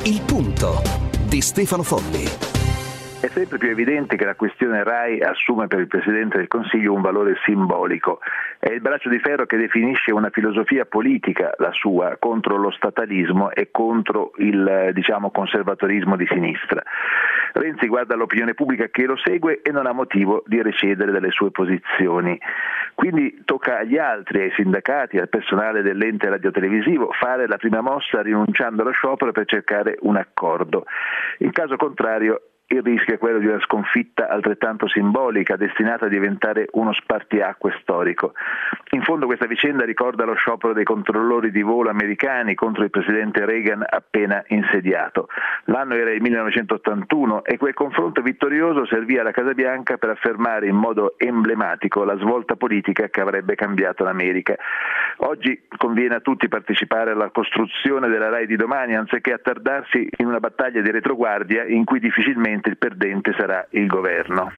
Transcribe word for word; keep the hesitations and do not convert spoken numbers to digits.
Il punto di Stefano Folli. È sempre più evidente che la questione RAI assume per il Presidente del Consiglio un valore simbolico. È il braccio di ferro che definisce una filosofia politica, la sua, contro lo statalismo e contro il, diciamo, conservatorismo di sinistra. Renzi guarda l'opinione pubblica che lo segue e non ha motivo di recedere dalle sue posizioni. Quindi tocca agli altri, ai sindacati, al personale dell'ente radiotelevisivo, fare la prima mossa rinunciando allo sciopero per cercare un accordo. In caso contrario, il rischio è quello di una sconfitta altrettanto simbolica, destinata a diventare uno spartiacque storico. In fondo questa vicenda ricorda lo sciopero dei controllori di volo americani contro il presidente Reagan appena insediato. L'anno era il millenovecentottantuno e quel confronto vittorioso servì alla Casa Bianca per affermare in modo emblematico la svolta politica che avrebbe cambiato l'America. Oggi conviene a tutti partecipare alla costruzione della RAI di domani, anziché attardarsi in una battaglia di retroguardia in cui difficilmente il perdente sarà il governo.